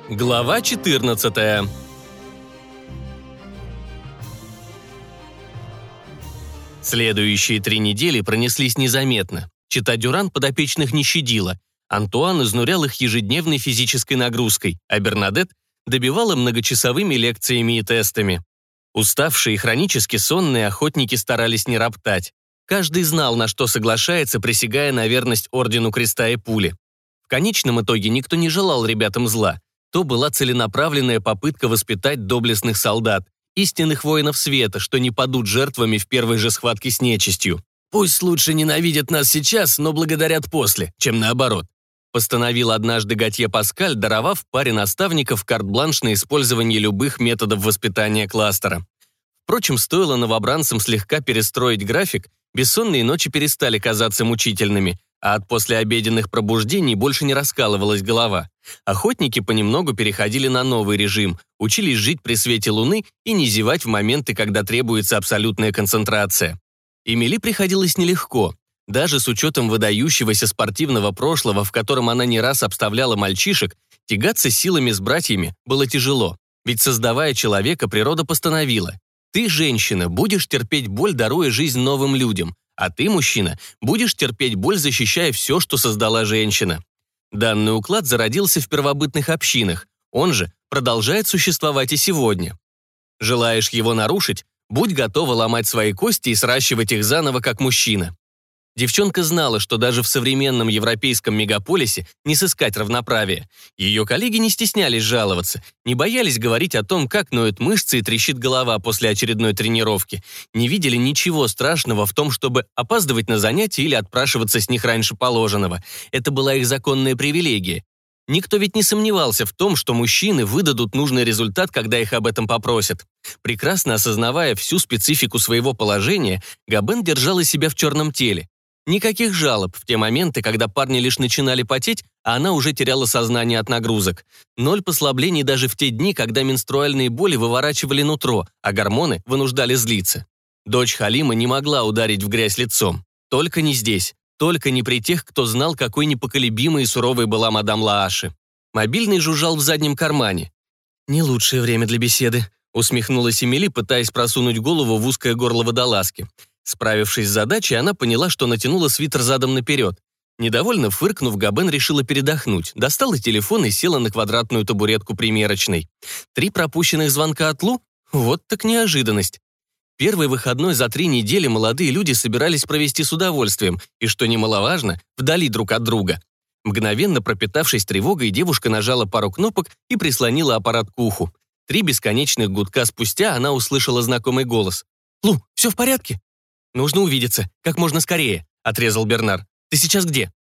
Глава 14. Следующие 3 недели пронеслись незаметно. Чита Дюран подопечных не щадила. Антуан изнурял их ежедневной физической нагрузкой, а Бернадет добивала многочасовыми лекциями и тестами. Уставшие и хронически сонные охотники старались не роптать. Каждый знал, на что соглашается, присягая на верность Ордену Креста и Пули. В конечном итоге никто не желал ребятам зла. То была целенаправленная попытка воспитать доблестных солдат, истинных воинов света, что не падут жертвами в первой же схватке с нечистью. «Пусть лучше ненавидят нас сейчас, но благодарят после, чем наоборот», постановил однажды Готье Паскаль, даровав паре наставников карт-бланш на использование любых методов воспитания кластера. Впрочем, стоило новобранцам слегка перестроить график, бессонные ночи перестали казаться мучительными, а от послеобеденных пробуждений больше не раскалывалась голова. Охотники понемногу переходили на новый режим, учились жить при свете луны и не зевать в моменты, когда требуется абсолютная концентрация. Эмили приходилось нелегко. Даже с учетом выдающегося спортивного прошлого, в котором она не раз обставляла мальчишек, тягаться силами с братьями было тяжело. Ведь, создавая человека, природа постановила: ты, женщина, будешь терпеть боль, даруя жизнь новым людям, а ты, мужчина, будешь терпеть боль, защищая все, что создала женщина. Данный уклад зародился в первобытных общинах, он же продолжает существовать и сегодня. Желаешь его нарушить, будь готова ломать свои кости и сращивать их заново, как мужчина. Девчонка знала, что даже в современном европейском мегаполисе не сыскать равноправия. Ее коллеги не стеснялись жаловаться, не боялись говорить о том, как ноют мышцы и трещит голова после очередной тренировки, не видели ничего страшного в том, чтобы опаздывать на занятия или отпрашиваться с них раньше положенного. Это была их законная привилегия. Никто ведь не сомневался в том, что мужчины выдадут нужный результат, когда их об этом попросят. Прекрасно осознавая всю специфику своего положения, Габен держала себя в черном теле. Никаких жалоб в те моменты, когда парни лишь начинали потеть, а она уже теряла сознание от нагрузок. 0 послаблений даже в те дни, когда менструальные боли выворачивали нутро, а гормоны вынуждали злиться. Дочь Халима не могла ударить в грязь лицом. Только не здесь. Только не при тех, кто знал, какой непоколебимой и суровой была мадам Лааши. Мобильный жужжал в заднем кармане. «Не лучшее время для беседы», усмехнулась Эмили, пытаясь просунуть голову в узкое горло водолазки. Справившись с задачей, она поняла, что натянула свитер задом наперед. Недовольно фыркнув, Габен решила передохнуть, достала телефон и села на квадратную табуретку примерочной. 3 пропущенных звонка от Лу? Вот так неожиданность. Первый выходной за 3 недели молодые люди собирались провести с удовольствием, и, что немаловажно, вдали друг от друга. Мгновенно пропитавшись тревогой, девушка нажала пару кнопок и прислонила аппарат к уху. 3 бесконечных гудка спустя она услышала знакомый голос. «Лу, все в порядке?» «Нужно увидеться, как можно скорее», — отрезал Бернар. «Ты сейчас где?»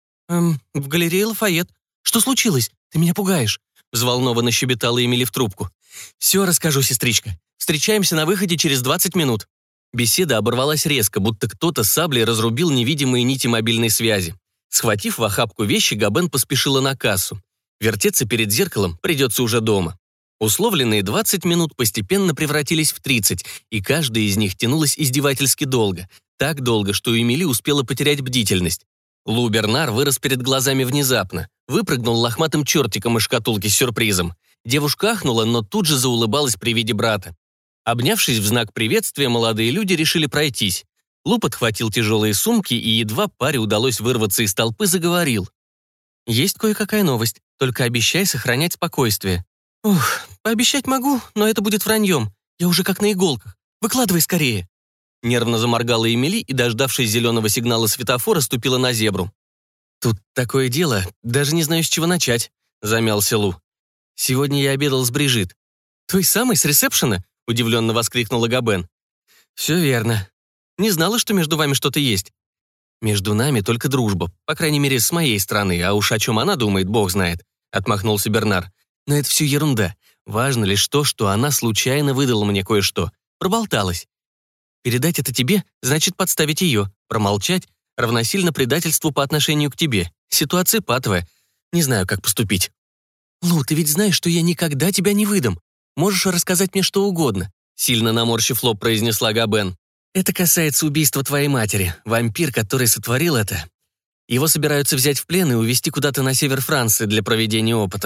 В галерее Лафайет. Что случилось? Ты меня пугаешь», — взволнованно щебетала Эмили в трубку. «Все расскажу, сестричка. Встречаемся на выходе через 20 минут». Беседа оборвалась резко, будто кто-то саблей разрубил невидимые нити мобильной связи. Схватив в охапку вещи, Габен поспешила на кассу. Вертеться перед зеркалом придется уже дома. Условленные 20 минут постепенно превратились в 30, и каждая из них тянулась издевательски долго. Так долго, что Эмили успела потерять бдительность. Лу Бернар вырос перед глазами внезапно, выпрыгнул лохматым чертиком из шкатулки с сюрпризом. Девушка ахнула, но тут же заулыбалась при виде брата. Обнявшись в знак приветствия, молодые люди решили пройтись. Лу подхватил тяжелые сумки, и едва паре удалось вырваться из толпы, заговорил. «Есть кое-какая новость, только обещай сохранять спокойствие». «Ух, пообещать могу, но это будет враньем. Я уже как на иголках. Выкладывай скорее». Нервно заморгала Эмили и, дождавшись зеленого сигнала светофора, ступила на зебру. «Тут такое дело, даже не знаю, с чего начать», — замялся Лу. «Сегодня я обедал с Брижит». «Той самой, с ресепшена?» — удивленно воскликнула Габен. «Все верно. Не знала, что между вами что-то есть». «Между нами только дружба, по крайней мере, с моей стороны, а уж о чем она думает, бог знает», — отмахнулся Бернар. «Но это все ерунда. Важно лишь то, что она случайно выдала мне кое-что. Проболталась. Передать это тебе значит подставить ее. Промолчать равносильно предательству по отношению к тебе. Ситуация патовая. Не знаю, как поступить». «Лу, ты ведь знаешь, что я никогда тебя не выдам. Можешь рассказать мне что угодно», — сильно наморщив лоб, произнесла Габен. «Это касается убийства твоей матери. Вампир, который сотворил это. Его собираются взять в плен и увезти куда-то на север Франции для проведения опытов.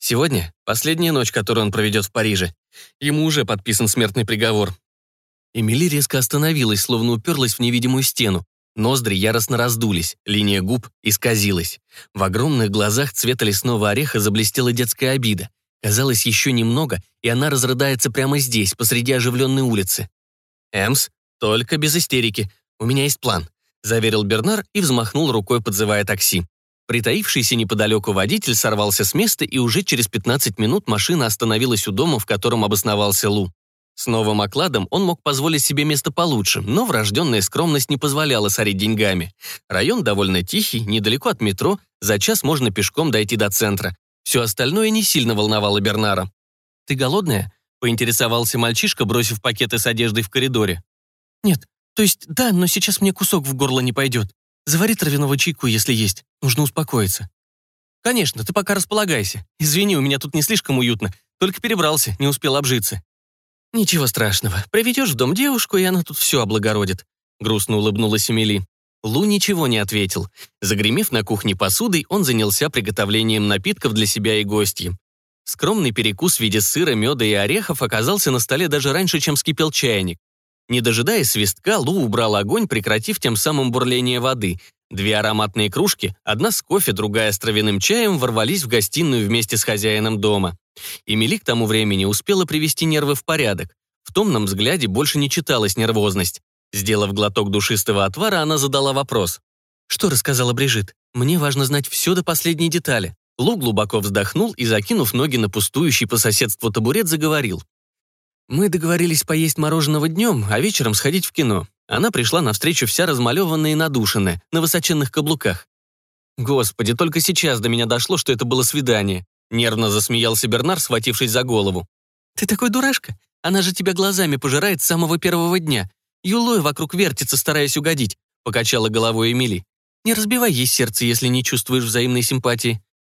Сегодня последняя ночь, которую он проведет в Париже. Ему уже подписан смертный приговор». Эмили резко остановилась, словно уперлась в невидимую стену. Ноздри яростно раздулись, линия губ исказилась. В огромных глазах цвета лесного ореха заблестела детская обида. Казалось, еще немного, и она разрыдается прямо здесь, посреди оживленной улицы. «Эмс, только без истерики. У меня есть план», — заверил Бернар и взмахнул рукой, подзывая такси. Притаившийся неподалеку водитель сорвался с места, и уже через 15 минут машина остановилась у дома, в котором обосновался Лу. С новым окладом он мог позволить себе место получше, но врожденная скромность не позволяла сорить деньгами. Район довольно тихий, недалеко от метро, за час можно пешком дойти до центра. Все остальное не сильно волновало Бернара. «Ты голодная?» — поинтересовался мальчишка, бросив пакеты с одеждой в коридоре. «Нет, то есть да, но сейчас мне кусок в горло не пойдет. Завари травяного чайку, если есть. Нужно успокоиться». «Конечно, ты пока располагайся. Извини, у меня тут не слишком уютно. Только перебрался, не успел обжиться». «Ничего страшного. Приведешь в дом девушку, и она тут все облагородит», — грустно улыбнулась Эмили. Лу ничего не ответил. Загремев на кухне посудой, он занялся приготовлением напитков для себя и гостьи. Скромный перекус в виде сыра, меда и орехов оказался на столе даже раньше, чем вскипел чайник. Не дожидаясь свистка, Лу убрал огонь, прекратив тем самым бурление воды. 2 ароматные кружки, одна с кофе, другая с травяным чаем, ворвались в гостиную вместе с хозяином дома. Эмили к тому времени успела привести нервы в порядок. В томном взгляде больше не читалась нервозность. Сделав глоток душистого отвара, она задала вопрос. «Что рассказала Брижит? Мне важно знать все до последней детали». Лу глубоко вздохнул и, закинув ноги на пустующий по соседству табурет, заговорил. «Мы договорились поесть мороженого днем, а вечером сходить в кино. Она пришла навстречу вся размалеванная и надушенная, на высоченных каблуках. Господи, только сейчас до меня дошло, что это было свидание. Нервно засмеялся Бернар, схватившись за голову. «Ты такой дурашка? Она же тебя глазами пожирает с самого первого дня. Юлой вокруг вертится, стараясь угодить», — покачала головой Эмили. «Не разбивай ей сердце, если не чувствуешь взаимной симпатии».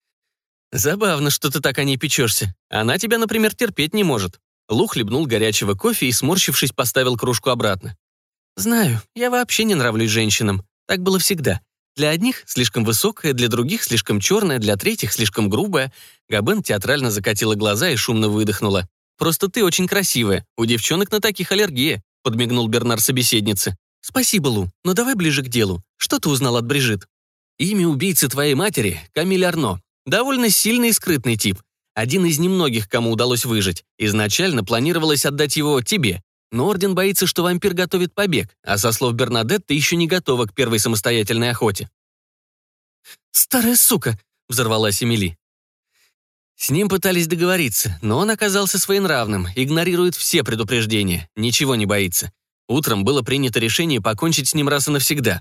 «Забавно, что ты так о ней печешься. Она тебя, например, терпеть не может». Лу хлебнул горячего кофе и, сморщившись, поставил кружку обратно. «Знаю, я вообще не нравлюсь женщинам. Так было всегда. Для одних слишком высокая, для других слишком черная, для третьих слишком грубая». Габен театрально закатила глаза и шумно выдохнула. «Просто ты очень красивая. У девчонок на таких аллергия», — подмигнул Бернар собеседнице. «Спасибо, Лу, но давай ближе к делу. Что ты узнал от Брижит?» «Имя убийцы твоей матери — Камиль Арно. Довольно сильный и скрытный тип. Один из немногих, кому удалось выжить. Изначально планировалось отдать его тебе. Но Орден боится, что вампир готовит побег, а со слов Бернадетт ты еще не готова к первой самостоятельной охоте». «Старая сука!» — взорвалась Эмили. С ним пытались договориться, но он оказался своенравным, игнорирует все предупреждения, ничего не боится. Утром было принято решение покончить с ним раз и навсегда.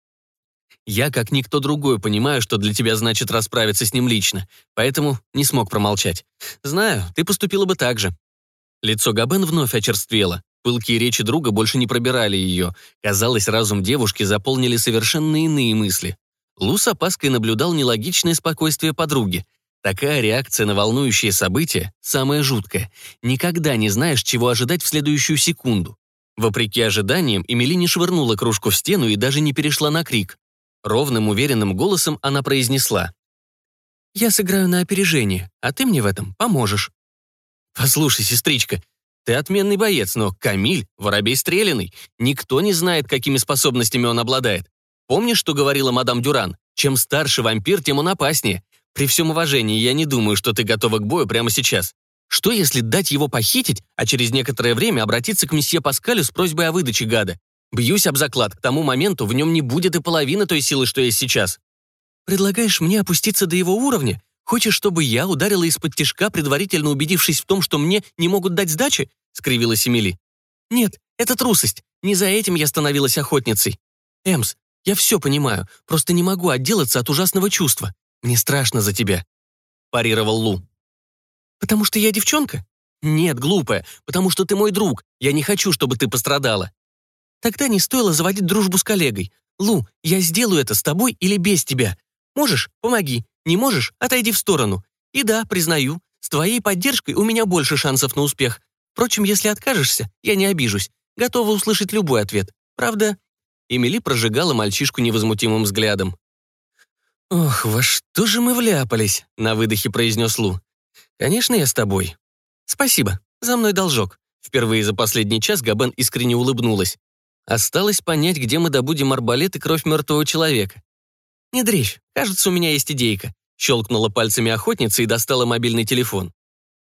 Я, как никто другой, понимаю, что для тебя значит расправиться с ним лично, поэтому не смог промолчать. Знаю, ты поступила бы так же». Лицо Габен вновь очерствело. Пылкие речи друга больше не пробирали ее. Казалось, разум девушки заполнили совершенно иные мысли. Лу с опаской наблюдал нелогичное спокойствие подруги. Такая реакция на волнующие события – самая жуткая. Никогда не знаешь, чего ожидать в следующую секунду. Вопреки ожиданиям, Эмили не швырнула кружку в стену и даже не перешла на крик. Ровным, уверенным голосом она произнесла. «Я сыграю на опережение, а ты мне в этом поможешь». «Послушай, сестричка, ты отменный боец, но Камиль — воробей стреляный. Никто не знает, какими способностями он обладает. Помнишь, что говорила мадам Дюран? Чем старше вампир, тем он опаснее. При всем уважении, я не думаю, что ты готова к бою прямо сейчас. Что, если дать его похитить, а через некоторое время обратиться к месье Паскалю с просьбой о выдаче гада? Бьюсь об заклад, к тому моменту в нем не будет и половины той силы, что есть сейчас». «Предлагаешь мне опуститься до его уровня? Хочешь, чтобы я ударила из-под тишка, предварительно убедившись в том, что мне не могут дать сдачи?» — скривилась Эмили. «Нет, это трусость. Не за этим я становилась охотницей. Эмс, я все понимаю, просто не могу отделаться от ужасного чувства. Мне страшно за тебя», — парировал Лу. «Потому что я девчонка?» «Нет, глупая, потому что ты мой друг. Я не хочу, чтобы ты пострадала». «Тогда не стоило заводить дружбу с коллегой. Лу, я сделаю это с тобой или без тебя. Можешь — помоги. Не можешь — отойди в сторону. И да, признаю, с твоей поддержкой у меня больше шансов на успех. Впрочем, если откажешься, я не обижусь. Готова услышать любой ответ. Правда?» Эмили прожигала мальчишку невозмутимым взглядом. «Ох, во что же мы вляпались?» — на выдохе произнес Лу. «Конечно, я с тобой». «Спасибо, за мной должок». Впервые за последний час Габен искренне улыбнулась. «Осталось понять, где мы добудем арбалет и кровь мертвого человека». «Не дрейфь, кажется, у меня есть идейка», щелкнула пальцами охотница и достала мобильный телефон.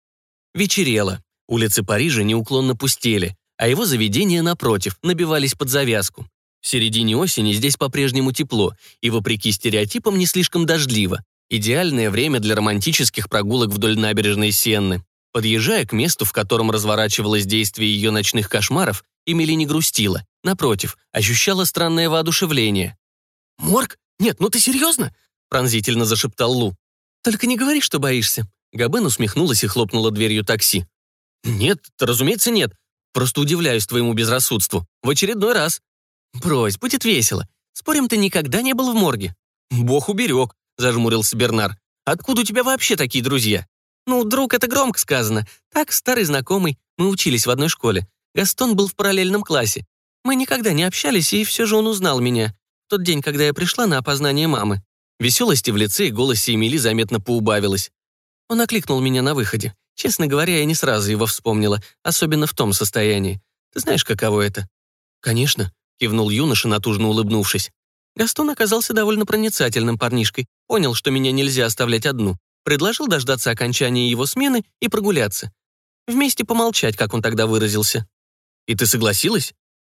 Вечерело. Улицы Парижа неуклонно пустели, а его заведения, напротив, набивались под завязку. В середине осени здесь по-прежнему тепло и, вопреки стереотипам, не слишком дождливо. Идеальное время для романтических прогулок вдоль набережной Сенны. Подъезжая к месту, в котором разворачивалось действие ее ночных кошмаров, Эмили не грустила. Напротив, ощущала странное воодушевление. «Морг? Нет, ну ты серьезно?» пронзительно зашептал Лу. «Только не говори, что боишься». Габен усмехнулась и хлопнула дверью такси. «Нет, разумеется, нет. Просто удивляюсь твоему безрассудству. В очередной раз». «Брось, будет весело. Спорим, ты никогда не был в морге?» «Бог уберег», — зажмурился Бернар. «Откуда у тебя вообще такие друзья?» «Ну, друг, это громко сказано. Так, старый знакомый. Мы учились в одной школе. Гастон был в параллельном классе. Мы никогда не общались, и все же он узнал меня. В тот день, когда я пришла на опознание мамы». Веселости в лице и голосе Эмили заметно поубавилось. Он окликнул меня на выходе. Честно говоря, я не сразу его вспомнила, особенно в том состоянии. Ты знаешь, каково это? «Конечно», — кивнул юноша, натужно улыбнувшись. Гастон оказался довольно проницательным парнишкой, понял, что меня нельзя оставлять одну, предложил дождаться окончания его смены и прогуляться. Вместе помолчать, как он тогда выразился. «И ты согласилась?»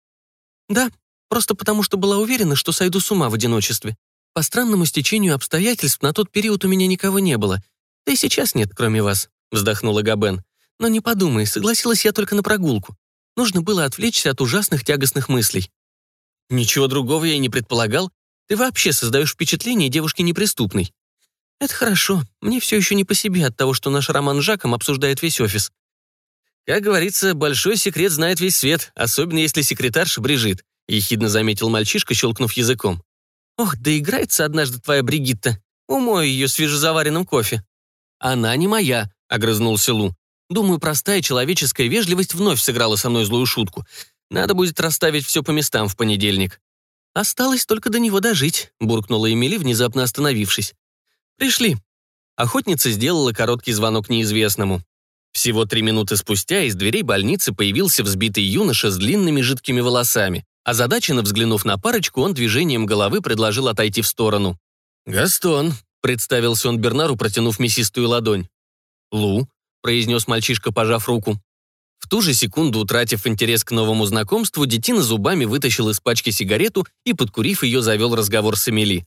«Да, просто потому что была уверена, что сойду с ума в одиночестве. По странному стечению обстоятельств на тот период у меня никого не было. Да и сейчас нет, кроме вас», — вздохнула Габен. «Но не подумай, согласилась я только на прогулку. Нужно было отвлечься от ужасных тягостных мыслей». «Ничего другого я и не предполагал. Ты вообще создаешь впечатление девушки неприступной». «Это хорошо. Мне все еще не по себе от того, что наш роман с Жаком обсуждает весь офис». «Как говорится, большой секрет знает весь свет, особенно если секретарша Брижит», — ехидно заметил мальчишка, щелкнув языком. «Ох, да играется однажды твоя Бригитта. Умою ее свежезаваренным кофе». «Она не моя», — огрызнулся Лу. «Думаю, простая человеческая вежливость вновь сыграла со мной злую шутку. Надо будет расставить все по местам в понедельник». «Осталось только до него дожить», — буркнула Эмили, внезапно остановившись. «Пришли». Охотница сделала короткий звонок неизвестному. Всего 3 минуты спустя из дверей больницы появился взбитый юноша с длинными жидкими волосами. Озадаченно взглянув на парочку, он движением головы предложил отойти в сторону. «Гастон», — представился он Бернару, протянув мясистую ладонь. «Лу», — произнес мальчишка, пожав руку. В ту же секунду, утратив интерес к новому знакомству, детина зубами вытащил из пачки сигарету и, подкурив ее, завел разговор с Эмили.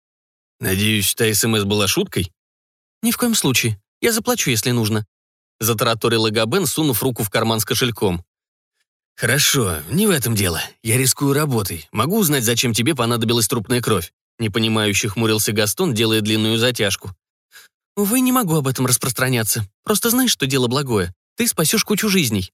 «Надеюсь, та СМС была шуткой?» «Ни в коем случае. Я заплачу, если нужно», — затараторила Габен, сунув руку в карман с кошельком. «Хорошо, не в этом дело. Я рискую работой. Могу узнать, зачем тебе понадобилась трупная кровь?» Непонимающе хмурился Гастон, делая длинную затяжку. «Увы, не могу об этом распространяться. Просто знаешь, что дело благое. Ты спасешь кучу жизней».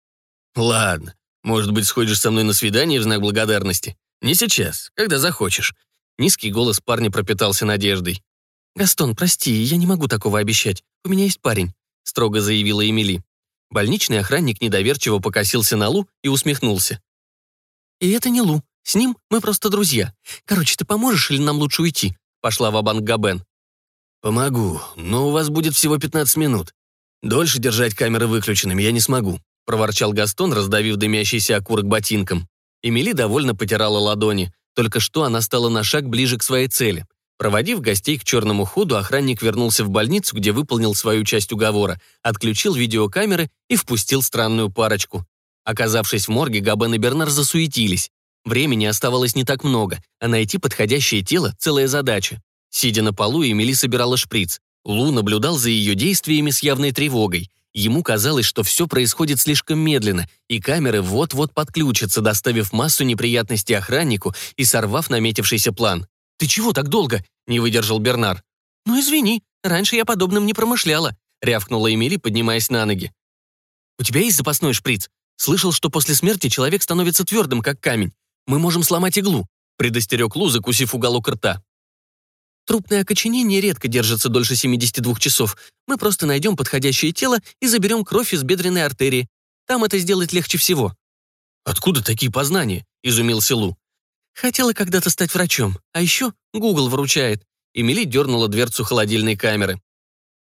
«Ладно. Может быть, сходишь со мной на свидание в знак благодарности? Не сейчас, когда захочешь». Низкий голос парня пропитался надеждой. «Гастон, прости, я не могу такого обещать. У меня есть парень», — строго заявила Эмили. Больничный охранник недоверчиво покосился на Лу и усмехнулся. «И это не Лу. С ним мы просто друзья. Короче, ты поможешь или нам лучше уйти?» Пошла ва-банк Габен. «Помогу, но у вас будет всего 15 минут. Дольше держать камеры выключенными я не смогу», проворчал Гастон, раздавив дымящийся окурок ботинком. Эмили довольно потирала ладони. Только что она стала на шаг ближе к своей цели. Проводив гостей к черному ходу, охранник вернулся в больницу, где выполнил свою часть уговора, отключил видеокамеры и впустил странную парочку. Оказавшись в морге, Габен и Бернар засуетились. Времени оставалось не так много, а найти подходящее тело – целая задача. Сидя на полу, Эмили собирала шприц. Лу наблюдал за ее действиями с явной тревогой. Ему казалось, что все происходит слишком медленно, и камеры вот-вот подключатся, доставив массу неприятностей охраннику и сорвав наметившийся план. «Ты чего так долго?» — не выдержал Бернар. «Ну, извини, раньше я подобным не промышляла», — рявкнула Эмили, поднимаясь на ноги. «У тебя есть запасной шприц? Слышал, что после смерти человек становится твердым, как камень. Мы можем сломать иглу», — предостерег Лу, закусив уголок рта. «Трупное окоченение редко держится дольше 72 часов. Мы просто найдем подходящее тело и заберем кровь из бедренной артерии. Там это сделать легче всего». «Откуда такие познания?» — изумился Лу. «Хотела когда-то стать врачом, а еще Google выручает». Эмили дернула дверцу холодильной камеры.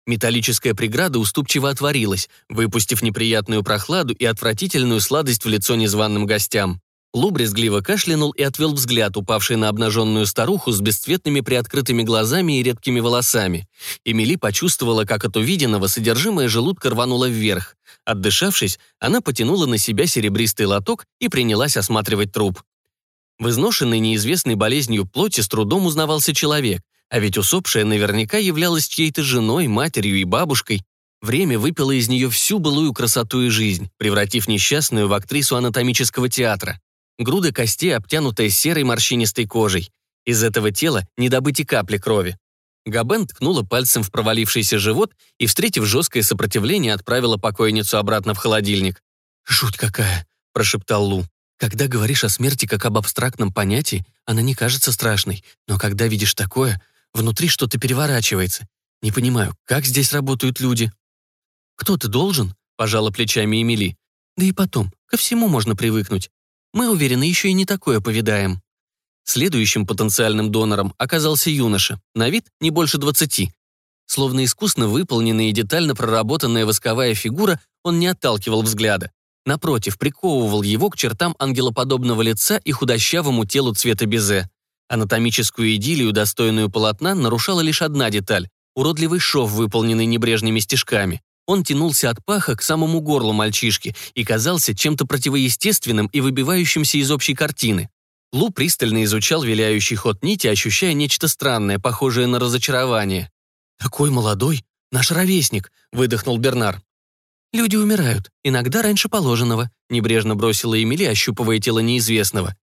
Металлическая преграда уступчиво отворилась, выпустив неприятную прохладу и отвратительную сладость в лицо незваным гостям. Лу брезгливо кашлянул и отвел взгляд, упавший на обнаженную старуху с бесцветными приоткрытыми глазами и редкими волосами. Эмили почувствовала, как от увиденного содержимое желудка рвануло вверх. Отдышавшись, она потянула на себя серебристый лоток и принялась осматривать труп. В изношенной неизвестной болезнью плоти с трудом узнавался человек, а ведь усопшая наверняка являлась чьей-то женой, матерью и бабушкой. Время выпило из нее всю былую красоту и жизнь, превратив несчастную в актрису анатомического театра. Груда костей, обтянутая серой морщинистой кожей. Из этого тела не добыть и капли крови. Габен ткнула пальцем в провалившийся живот и, встретив жесткое сопротивление, отправила покойницу обратно в холодильник. «Жуть какая!» – прошептал Лу. «Когда говоришь о смерти как об абстрактном понятии, она не кажется страшной, но когда видишь такое, внутри что-то переворачивается. Не понимаю, как здесь работают люди?» «Кто-то должен?» – пожала плечами Эмили. «Да и потом, ко всему можно привыкнуть. Мы, уверены, еще и не такое повидаем». Следующим потенциальным донором оказался юноша, на вид не больше 20. Словно искусно выполненная и детально проработанная восковая фигура, он не отталкивал взгляда. Напротив, приковывал его к чертам ангелоподобного лица и худощавому телу цвета безе. Анатомическую идиллию, достойную полотна, нарушала лишь одна деталь – уродливый шов, выполненный небрежными стежками. Он тянулся от паха к самому горлу мальчишки и казался чем-то противоестественным и выбивающимся из общей картины. Лу пристально изучал виляющий ход нити, ощущая нечто странное, похожее на разочарование. «Такой молодой, наш ровесник», — выдохнул Бернар. «Люди умирают, иногда раньше положенного», — небрежно бросила Эмили, ощупывая тело неизвестного.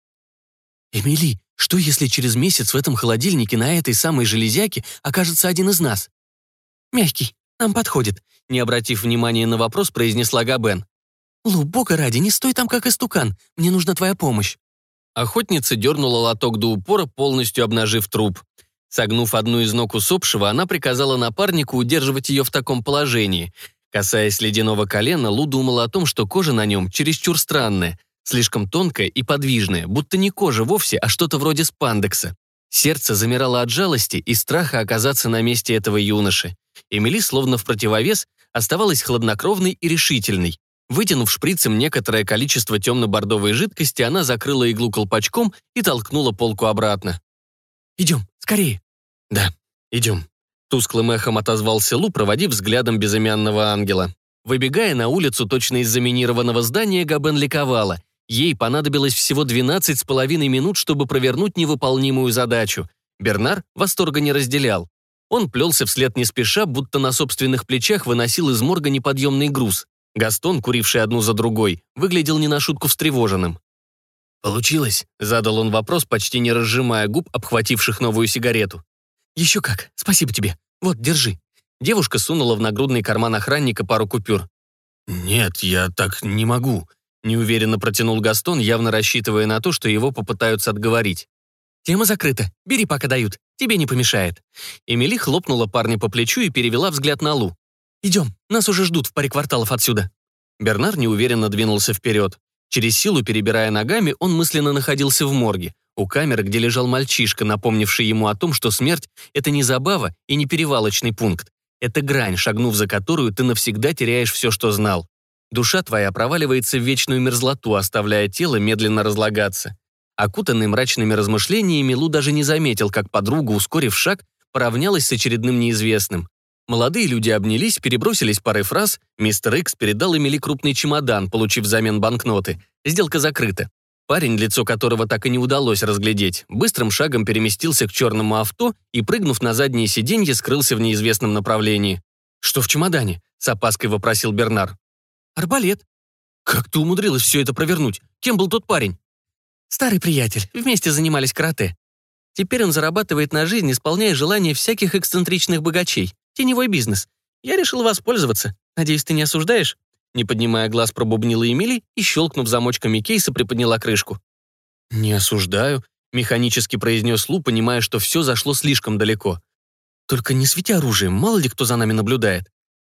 «Эмили, что если через месяц в этом холодильнике на этой самой железяке окажется один из нас?» «Мягкий, нам подходит», — не обратив внимания на вопрос, произнесла Габен. «Лу, бога ради, не стой там как истукан, мне нужна твоя помощь». Охотница дернула лоток до упора, полностью обнажив труп. Согнув одну из ног усопшего, она приказала напарнику удерживать ее в таком положении. Касаясь ледяного колена, Лу думала о том, что кожа на нем чересчур странная, слишком тонкая и подвижная, будто не кожа вовсе, а что-то вроде спандекса. Сердце замирало от жалости и страха оказаться на месте этого юноши. Эмили, словно в противовес, оставалась хладнокровной и решительной. Вытянув шприцем некоторое количество темно-бордовой жидкости, она закрыла иглу колпачком и толкнула полку обратно. «Идем, скорее!» «Да, идем», — тусклым эхом отозвался Лу, проводив взглядом безымянного ангела. Выбегая на улицу точно из заминированного здания, Габен ликовала. Ей понадобилось всего 12,5 минут, чтобы провернуть невыполнимую задачу. Бернар восторга не разделял. Он плелся вслед не спеша, будто на собственных плечах выносил из морга неподъемный груз. Гастон, куривший одну за другой, выглядел не на шутку встревоженным. «Получилось?» — задал он вопрос, почти не разжимая губ, обхвативших новую сигарету. «Еще как, спасибо тебе. Вот, держи». Девушка сунула в нагрудный карман охранника пару купюр. «Нет, я так не могу», — неуверенно протянул Гастон, явно рассчитывая на то, что его попытаются отговорить. «Тема закрыта. Бери, пока дают. Тебе не помешает». Эмили хлопнула парня по плечу и перевела взгляд на Лу. «Идем, нас уже ждут в паре кварталов отсюда». Бернар неуверенно двинулся вперед. Через силу, перебирая ногами, он мысленно находился в морге, у камеры, где лежал мальчишка, напомнивший ему о том, что смерть — это не забава и не перевалочный пункт. Это грань, шагнув за которую ты навсегда теряешь все, что знал. Душа твоя проваливается в вечную мерзлоту, оставляя тело медленно разлагаться. Окутанный мрачными размышлениями, Лу даже не заметил, как подруга, ускорив шаг, поравнялась с очередным неизвестным. Молодые люди обнялись, перебросились парой фраз. Мистер Икс передал Эмили крупный чемодан, получив взамен банкноты. Сделка закрыта. Парень, лицо которого так и не удалось разглядеть, быстрым шагом переместился к черному авто и, прыгнув на заднее сиденье, скрылся в неизвестном направлении. «Что в чемодане?» — с опаской вопросил Бернар. «Арбалет». «Как ты умудрилась все это провернуть? Кем был тот парень?» «Старый приятель. Вместе занимались карате. Теперь он зарабатывает на жизнь, исполняя желания всяких эксцентричных богачей. Теневой бизнес. Я решил воспользоваться. Надеюсь, ты не осуждаешь?» Не поднимая глаз, пробубнила Эмили и, щелкнув замочками кейса, приподняла крышку. «Не осуждаю», — механически произнес Лу, понимая, что все зашло слишком далеко. «Только не свети оружием, мало ли кто за нами наблюдает».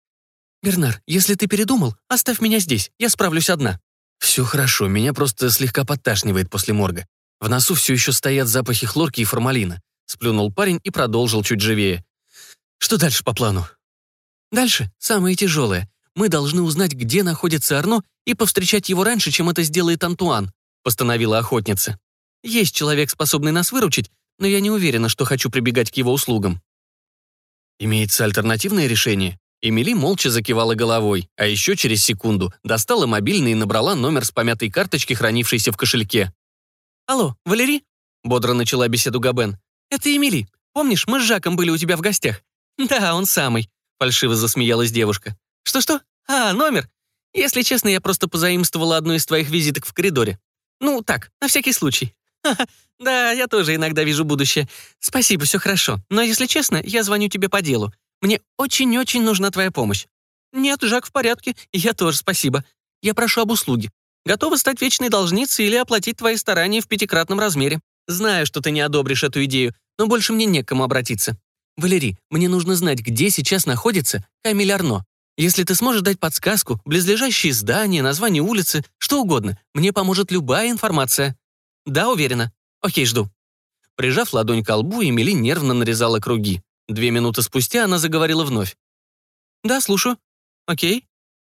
«Бернар, если ты передумал, оставь меня здесь, я справлюсь одна». «Все хорошо, меня просто слегка подташнивает после морга. В носу все еще стоят запахи хлорки и формалина», — сплюнул парень и продолжил чуть живее. «Что дальше по плану?» Дальше самое тяжелое. Мы должны узнать, где находится Арно, и повстречать его раньше, чем это сделает Антуан», — постановила охотница. «Есть человек, способный нас выручить, но я не уверена, что хочу прибегать к его услугам». «Имеется альтернативное решение?» Эмили молча закивала головой, а еще через секунду достала мобильный и набрала номер с помятой карточки, хранившейся в кошельке. «Алло, Валерий?» — бодро начала беседу Габен. «Это Эмили. Помнишь, мы с Жаком были у тебя в гостях?» «Да, он самый», — фальшиво засмеялась девушка. «Что-что? Номер? Если честно, я просто позаимствовала одну из твоих визиток в коридоре. Ну, так, на всякий случай. Ха-ха, да, я тоже иногда вижу будущее. Спасибо, все хорошо. Но, если честно, я звоню тебе по делу. Мне очень-очень нужна твоя помощь». «Нет, Жак в порядке, и я тоже, спасибо. Я прошу об услуге. Готова стать вечной должницей или оплатить твои старания в 5-кратном размере. Знаю, что ты не одобришь эту идею, но больше мне не к кому обратиться. Валерий, мне нужно знать, где сейчас находится Камиль Арно. Если ты сможешь дать подсказку, близлежащие здания, название улицы, что угодно, мне поможет любая информация». «Да, уверена. Окей, жду». Прижав ладонь к лбу, Эмили нервно нарезала круги. 2 минуты спустя она заговорила вновь. «Да, слушаю. Окей.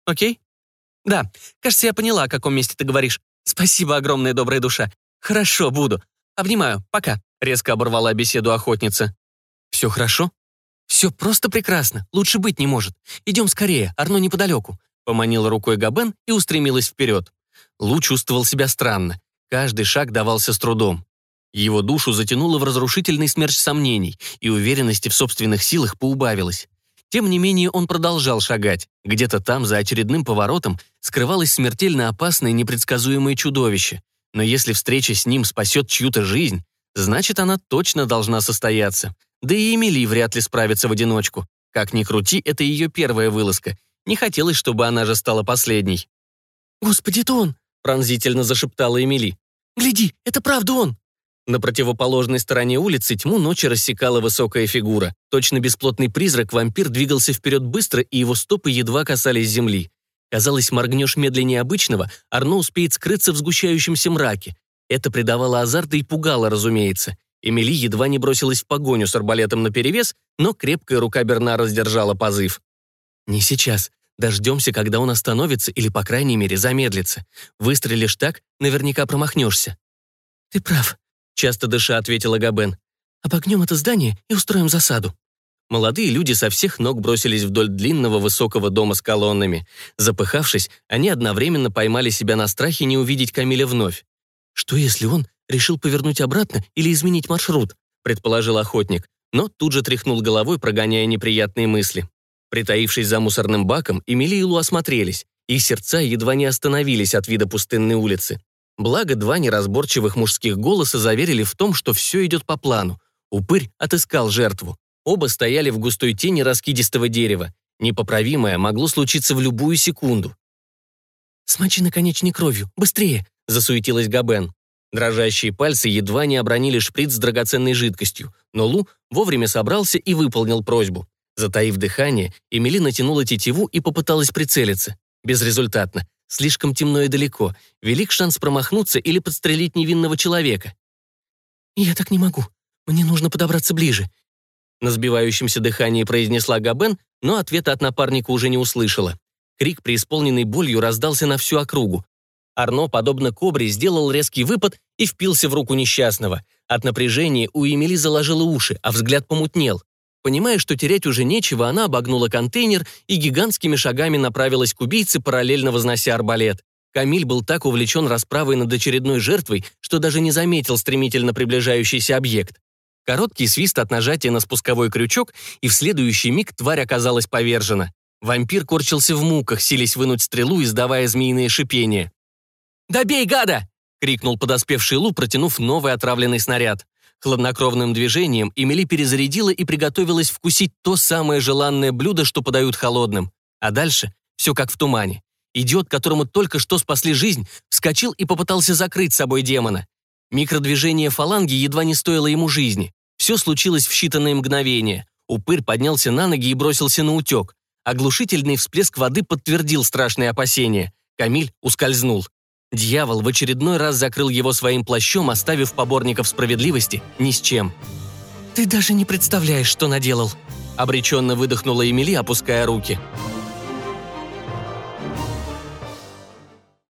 Да, кажется, я поняла, о каком месте ты говоришь. Спасибо огромное, добрая душа. Хорошо, буду. Обнимаю, пока», — резко оборвала беседу охотница. «Все хорошо?» «Все просто прекрасно, лучше быть не может. Идем скорее, Арно неподалеку», — поманила рукой Габен и устремилась вперед. Лу чувствовал себя странно. Каждый шаг давался с трудом. Его душу затянуло в разрушительный смерч сомнений, и уверенности в собственных силах поубавилось. Тем не менее, он продолжал шагать. Где-то там, за очередным поворотом, скрывалось смертельно опасное непредсказуемое чудовище. Но если встреча с ним спасет чью-то жизнь, значит, она точно должна состояться. Да и Эмили вряд ли справится в одиночку. Как ни крути, это ее первая вылазка. Не хотелось, чтобы она же стала последней. «Господи, это он!» — пронзительно зашептала Эмили. «Гляди, это правда он!» На противоположной стороне улицы тьму ночи рассекала высокая фигура. Точно бесплотный призрак-вампир двигался вперед быстро, и его стопы едва касались земли. Казалось, моргнешь медленнее обычного, Арно успеет скрыться в сгущающемся мраке. Это придавало азарта и пугало, разумеется. Эмили едва не бросилась в погоню с арбалетом наперевес, но крепкая рука Бернара сдержала позыв. «Не сейчас. Дождемся, когда он остановится или, по крайней мере, замедлится. Выстрелишь так, наверняка промахнешься». «Ты прав», — часто дыша ответила Габен. «Обогнем это здание и устроим засаду». Молодые люди со всех ног бросились вдоль длинного высокого дома с колоннами. Запыхавшись, они одновременно поймали себя на страхе не увидеть Камиля вновь. «Что если он решил повернуть обратно или изменить маршрут?» — предположил охотник, но тут же тряхнул головой, прогоняя неприятные мысли. Притаившись за мусорным баком, Эмили и Лу осмотрелись. Их сердца едва не остановились от вида пустынной улицы. Благо, 2 неразборчивых мужских голоса заверили в том, что все идет по плану. Упырь отыскал жертву. Оба стояли в густой тени раскидистого дерева. Непоправимое могло случиться в любую секунду. «Смочи наконечник кровью, быстрее!» — засуетилась Габен. Дрожащие пальцы едва не обронили шприц с драгоценной жидкостью, но Лу вовремя собрался и выполнил просьбу. Затаив дыхание, Эмили натянула тетиву и попыталась прицелиться. Безрезультатно. Слишком темно и далеко. Велик шанс промахнуться или подстрелить невинного человека. «Я так не могу. Мне нужно подобраться ближе», — на сбивающемся дыхании произнесла Габен, но ответа от напарника уже не услышала. Крик, преисполненный болью, раздался на всю округу. Арно, подобно кобре, сделал резкий выпад и впился в руку несчастного. От напряжения у Эмили заложило уши, а взгляд помутнел. Понимая, что терять уже нечего, она обогнула контейнер и гигантскими шагами направилась к убийце, параллельно вознося арбалет. Камиль был так увлечен расправой над очередной жертвой, что даже не заметил стремительно приближающийся объект. Короткий свист от нажатия на спусковой крючок, и в следующий миг тварь оказалась повержена. Вампир корчился в муках, силясь вынуть стрелу, издавая змеиное шипение. «Добей, гада!» — крикнул подоспевший Лу, протянув новый отравленный снаряд. Хладнокровным движением Эмили перезарядила и приготовилась вкусить то самое желанное блюдо, что подают холодным. А дальше все как в тумане. Идиот, которому только что спасли жизнь, вскочил и попытался закрыть собой демона. Микродвижение фаланги едва не стоило ему жизни. Все случилось в считанные мгновения. Упырь поднялся на ноги и бросился на утек. Оглушительный всплеск воды подтвердил страшные опасения. Камиль ускользнул. Дьявол в очередной раз закрыл его своим плащом, оставив поборников справедливости ни с чем. «Ты даже не представляешь, что наделал!» Обреченно выдохнула Эмили, опуская руки.